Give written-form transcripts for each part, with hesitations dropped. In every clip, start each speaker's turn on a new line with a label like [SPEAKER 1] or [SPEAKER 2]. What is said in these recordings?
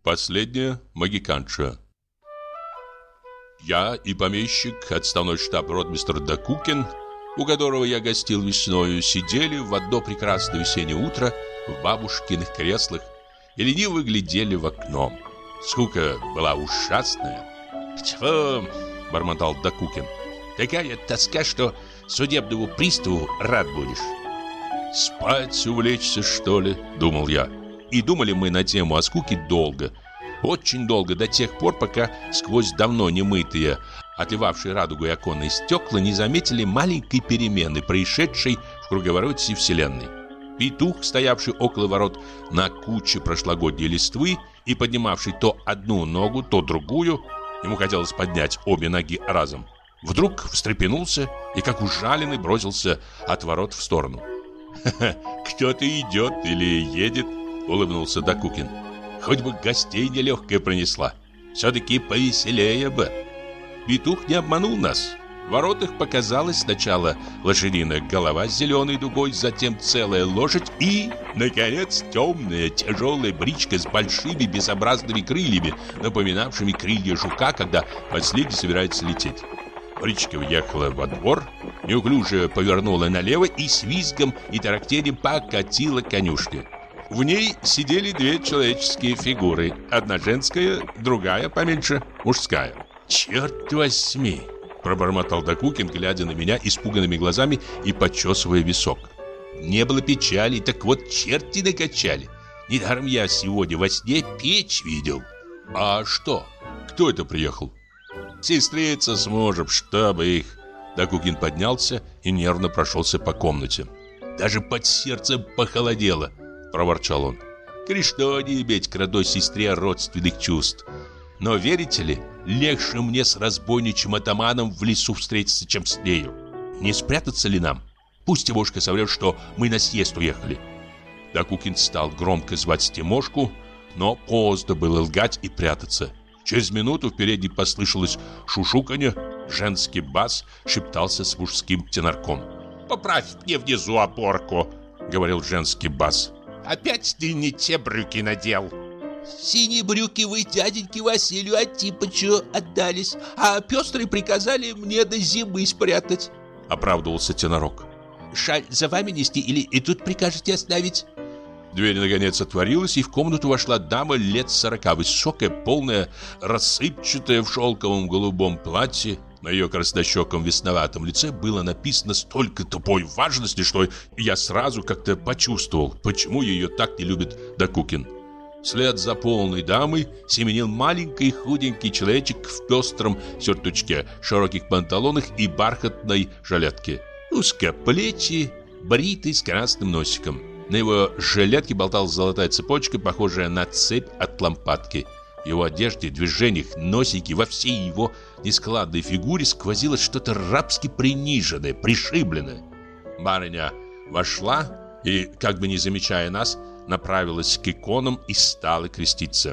[SPEAKER 1] Последняя могиканша. Я и помещик, отставной штаб-ротмистр Докукин, у которого я гостил весною, сидели в одно прекрасное весеннее утро в бабушкиных креслах и лениво глядели в окно. Скука была ужасная. «Тьфу!» — бормотал Докукин. «Такая тоска, что судебному приставу рад будешь». «Спать увлечься, что ли?» — думал я. И думали мы на тему о скуке долго. Очень долго, до тех пор, пока сквозь давно немытые, отливавшие радугой оконные стекла не заметили маленькой перемены, происшедшей в круговороте Вселенной. Петух, стоявший около ворот на куче прошлогодней листвы и поднимавший то одну ногу, то другую, ему хотелось поднять обе ноги разом, вдруг встрепенулся и, как ужаленный, бросился от ворот в сторону. «Ха-ха, кто-то идет или едет», — улыбнулся Докукин. «Хоть бы гостей нелегкая пронесла. Все-таки повеселее бы». Петух не обманул нас. В воротах показалась сначала лошадиная голова с зеленой дугой, затем целая лошадь и, наконец, темная тяжелая бричка с большими безобразными крыльями, напоминавшими крылья жука, когда последний собирается лететь. Бричка въехала во двор, неуклюже повернула налево и с визгом и тарахтением покатила к конюшне. В ней сидели две человеческие фигуры. Одна женская, другая, поменьше, мужская. «Черт возьми!» – пробормотал Докукин, глядя на меня испуганными глазами и почесывая висок. «Не было печали, так вот черти накачали. Недаром я сегодня во сне печь видел». «А что? Кто это приехал?» «Сестрица с мужем, чтобы их». Докукин поднялся и нервно прошелся по комнате. «Даже под сердцем похолодело», — проворчал он. «Грешно не иметь к родной сестре родственных чувств. Но, верите ли, легче мне с разбойничьим атаманом в лесу встретиться, чем с нею. Не спрятаться ли нам? Пусть Тимошка соврет, что мы на съезд уехали». Докукин стал громко звать Тимошку, но поздно было лгать и прятаться. Через минуту в передней послышалось шушуканье, женский бас шептался с мужским тенорком. «Поправь мне внизу опорку», — говорил женский бас. «Опять ты не те брюки надел».
[SPEAKER 2] «Синие брюки вы дяденьке Василию Антипычу отдались, а пестрые приказали мне до зимы спрятать», — оправдывался тенорок. «Шаль за вами нести или и тут прикажете оставить?»
[SPEAKER 1] Дверь наконец отворилась, и в комнату вошла дама лет 40, высокая, полная, рассыпчатая, в шелковом голубом платье. На ее краснощеком весноватом лице было написано столько тупой важности, что я сразу как-то почувствовал, почему ее так не любит Докукин. Вслед за полной дамой семенил маленький худенький человечек в пестром сюртучке, широких панталонах и бархатной жилетке. Узкоплечий, бритый, с красным носиком. На его жилетке болталась золотая цепочка, похожая на цепь от лампадки. В его одежде, движениях, носике, во всей его нескладной фигуре сквозило что-то рабски приниженное, пришибленное. Барыня вошла и, как бы не замечая нас, направилась к иконам и стала креститься.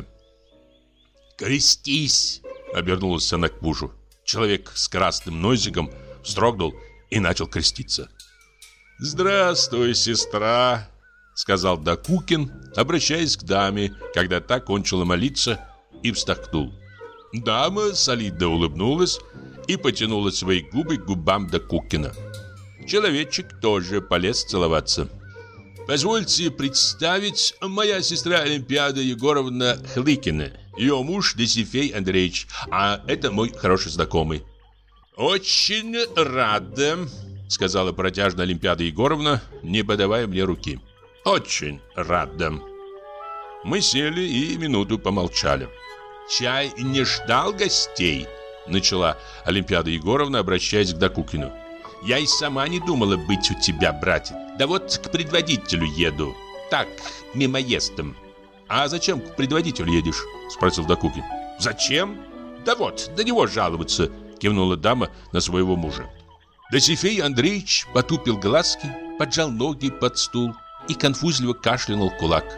[SPEAKER 1] «Крестись!» — обернулась она к мужу. Человек с красным носиком вздрогнул и начал креститься. «Здравствуй, сестра!» — сказал Докукин, обращаясь к даме, когда та кончила молиться, и вздохнул. Дама солидно улыбнулась и потянула свои губы к губам Докукина. Человечек тоже полез целоваться. «Позвольте представить, моя сестра Олимпиада Егоровна Хлыкина, ее муж Досифей Андреевич, а это мой хороший знакомый». «Очень рада», — сказала протяжно Олимпиада Егоровна, не подавая мне руки. «Очень рада». Мы сели и минуту помолчали. «Чай не ждал гостей?» — начала Олимпиада Егоровна, обращаясь к Докукину. «Я и сама не думала быть у тебя, братик. Да вот к предводителю еду. Так, мимоездом». «А зачем к предводителю едешь?» — спросил Докукин. «Зачем? Да вот, до него жаловаться», — кивнула дама на своего мужа. Досифей Андреевич потупил глазки, поджал ноги под стул и конфузливо кашлянул в кулак.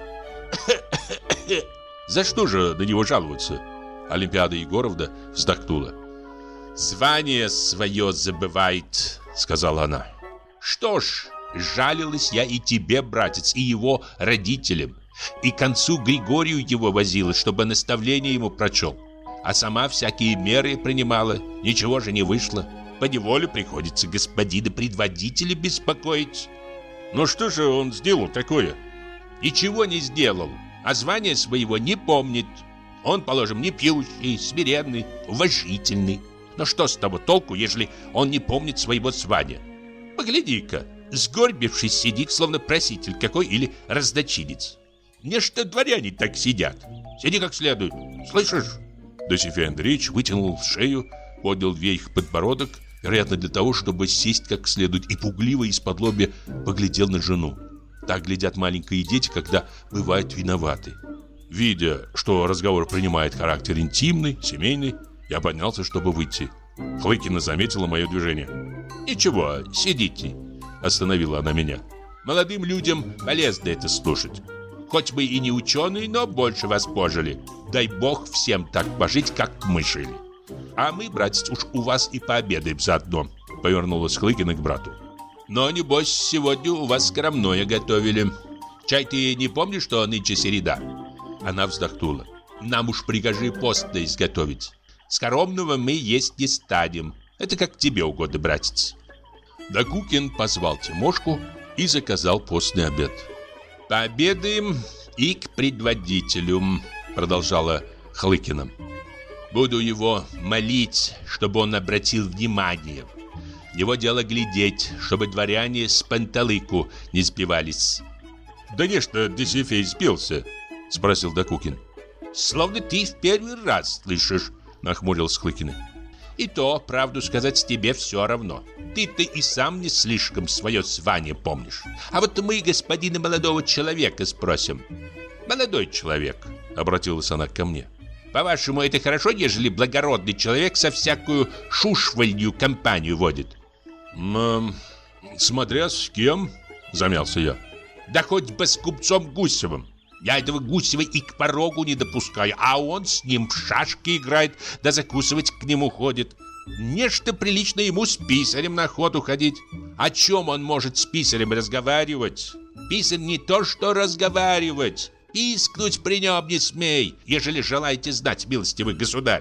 [SPEAKER 1] «За что же на него жаловаться?» Олимпиада Егоровна вздохнула. «Звание свое забывает», — сказала она. «Что ж, жалилась я и тебе, братец, и его родителям.
[SPEAKER 2] И к концу Григорию его возила, чтобы наставление ему прочел. А сама всякие меры принимала, ничего же не вышло. Поневоле приходится господина предводителя беспокоить.
[SPEAKER 1] Но что же он сделал такое?
[SPEAKER 2] Ничего не сделал, а звания своего не помнит. Он, положим, не пьющий, смиренный, уважительный. Но что с того толку, ежели он не помнит своего звания? Погляди-ка, сгорбившись сидит, словно проситель какой или раздочинец. Нечто дворяне так сидят. Сиди как следует, слышишь?
[SPEAKER 1] Досифей Андреевич вытянул шею, поднял вверх подбородок, вероятно, для того, чтобы сесть как следует, и пугливо из-под-лобья поглядел на жену. Так глядят маленькие дети, когда бывают виноваты. Видя, что разговор принимает характер интимный, семейный, я поднялся, чтобы выйти. Хлыкина заметила мое движение.
[SPEAKER 2] «Ничего, сидите», — остановила она меня. «Молодым людям полезно это слушать. Хоть мы и не ученые, но больше вас пожили. Дай Бог всем так пожить, как мы жили. А мы, братец, уж у вас и пообедаем заодно», — повернулась Хлыкина к брату. «Но, небось, сегодня у вас скромное готовили. Чай ты не помнишь, что нынче середа?» Она вздохнула. «Нам уж прикажи постно изготовить. Скоромного мы есть не станем. Это как тебе угодно, братец».
[SPEAKER 1] Докукин позвал Тимошку и заказал постный обед.
[SPEAKER 2] «Пообедаем и к предводителю», — продолжала Хлыкина. «Буду его молить, чтобы он обратил внимание. Его дело глядеть, чтобы дворяне с панталыку не сбивались».
[SPEAKER 1] «Да нечто Досифей сбился», — спросил Докукин.
[SPEAKER 2] «Словно ты в первый раз слышишь», — нахмурился Хлыкина. «И то, правду сказать, тебе все равно. Ты-то и сам не слишком свое звание помнишь. А вот мы господина молодого человека спросим». «Молодой человек», — обратилась она ко мне, «по-вашему, это хорошо, ежели благородный человек со всякую шушвальню компанию водит?»
[SPEAKER 1] «Смотря с кем», — замялся я.
[SPEAKER 2] «Да хоть бы с купцом Гусевым. Я этого Гусева и к порогу не допускаю, а он с ним в шашки играет, да закусывать к нему ходит. Нечто прилично ему с писарем на охоту ходить. О чем он может с писарем разговаривать? Писарь не то что разговаривать. Пискнуть при нем не смей, ежели желаете знать, милостивый государь».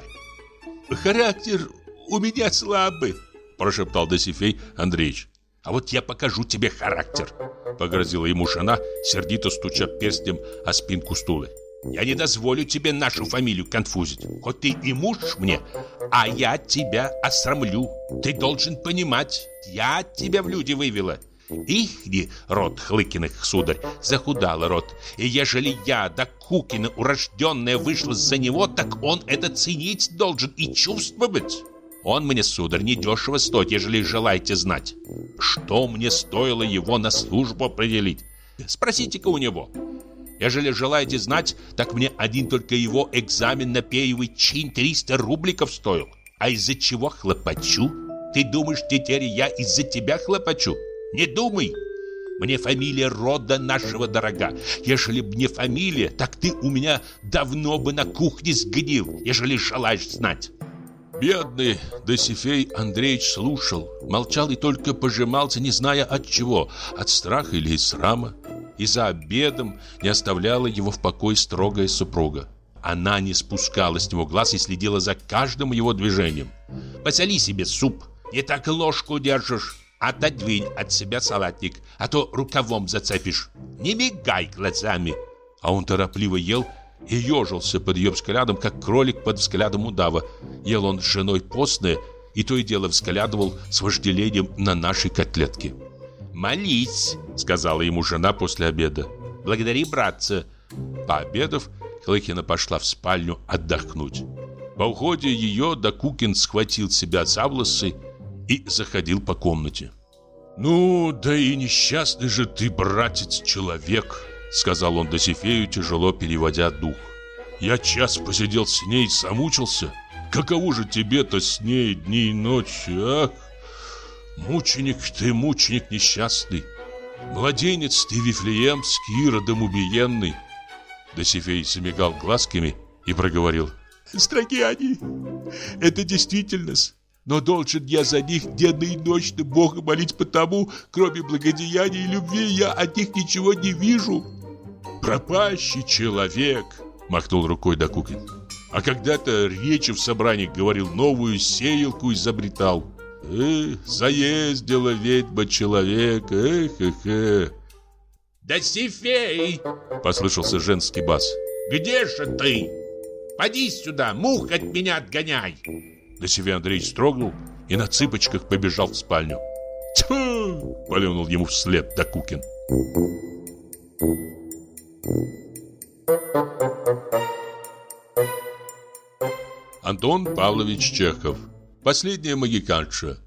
[SPEAKER 2] «Характер у меня слабый», — прошептал Досифей Андреевич. «А вот я покажу тебе характер», — погрозила ему жена, сердито стуча перстнем о спинку стула. «Я не дозволю тебе нашу фамилию конфузить. Хоть ты и муж мне, а я тебя осрамлю. Ты должен понимать, я тебя в люди вывела. Ихний род Хлыкиных, сударь, захудал род. И ежели я, Докукина, урожденная, вышла за него, так он это ценить должен и чувствовать. Он мне, сударь, недешево стоит, ежели желаете знать. Что мне стоило его на службу определить? Спросите-ка у него. Ежели желаете знать, так мне один только его экзамен на перьевый чин 300 рубликов стоил. А из-за чего хлопочу? Ты думаешь, теперь я из-за тебя хлопочу? Не думай. Мне фамилия рода нашего дорога. Ежели б не фамилия, так ты у меня давно бы на кухне сгнил, ежели желаешь знать».
[SPEAKER 1] Бедный Досифей Андреевич слушал, молчал и только пожимался, не зная от чего, от страха или из срама. И за обедом не оставляла его в покое строгая супруга. Она не спускала с него глаз и следила за каждым его движением.
[SPEAKER 2] «Посоли себе суп, не так ложку держишь. Отодвинь от себя салатник, а то рукавом зацепишь. Не мигай глазами».
[SPEAKER 1] А он торопливо ел и ежился под ее взглядом, как кролик под взглядом удава. Ел он с женой постное и то и дело взглядывал с вожделением на наши котлетки.
[SPEAKER 2] «Молись», — сказала ему жена после обеда. «Благодари, братца».
[SPEAKER 1] Пообедав, Хлыкина пошла в спальню отдохнуть. По уходе ее Докукин схватил себя за волосы и заходил по комнате. «Ну, да и несчастный же ты, братец, человек», — сказал он Досифею, тяжело переводя дух. «Я час посидел с ней, замучился. Каково же тебе-то с ней дни и ночи, ах? Мученик ты, мученик несчастный. Младенец ты вифлеемский, Иродом убиенный». Досифей замигал глазками и проговорил:
[SPEAKER 3] «Строги они, это действительность. Но должен я за них денно и ночно Бога молить, потому, кроме благодеяния и любви, я от них ничего не вижу». пропащий человек, махнул рукой Докукин. А когда-то речи в собраниях говорил, новую сеялку изобретал. Заездила ведьма человека, эх.
[SPEAKER 1] Досифей!
[SPEAKER 3] Послышался женский бас.
[SPEAKER 1] Где же ты? Поди сюда, мух от меня отгоняй.
[SPEAKER 3] Досифей Андреевич строгнул и на цыпочках побежал в спальню. «Тьфу!» – плюнул ему вслед Докукин. Антон Павлович Чехов. Последняя могиканша.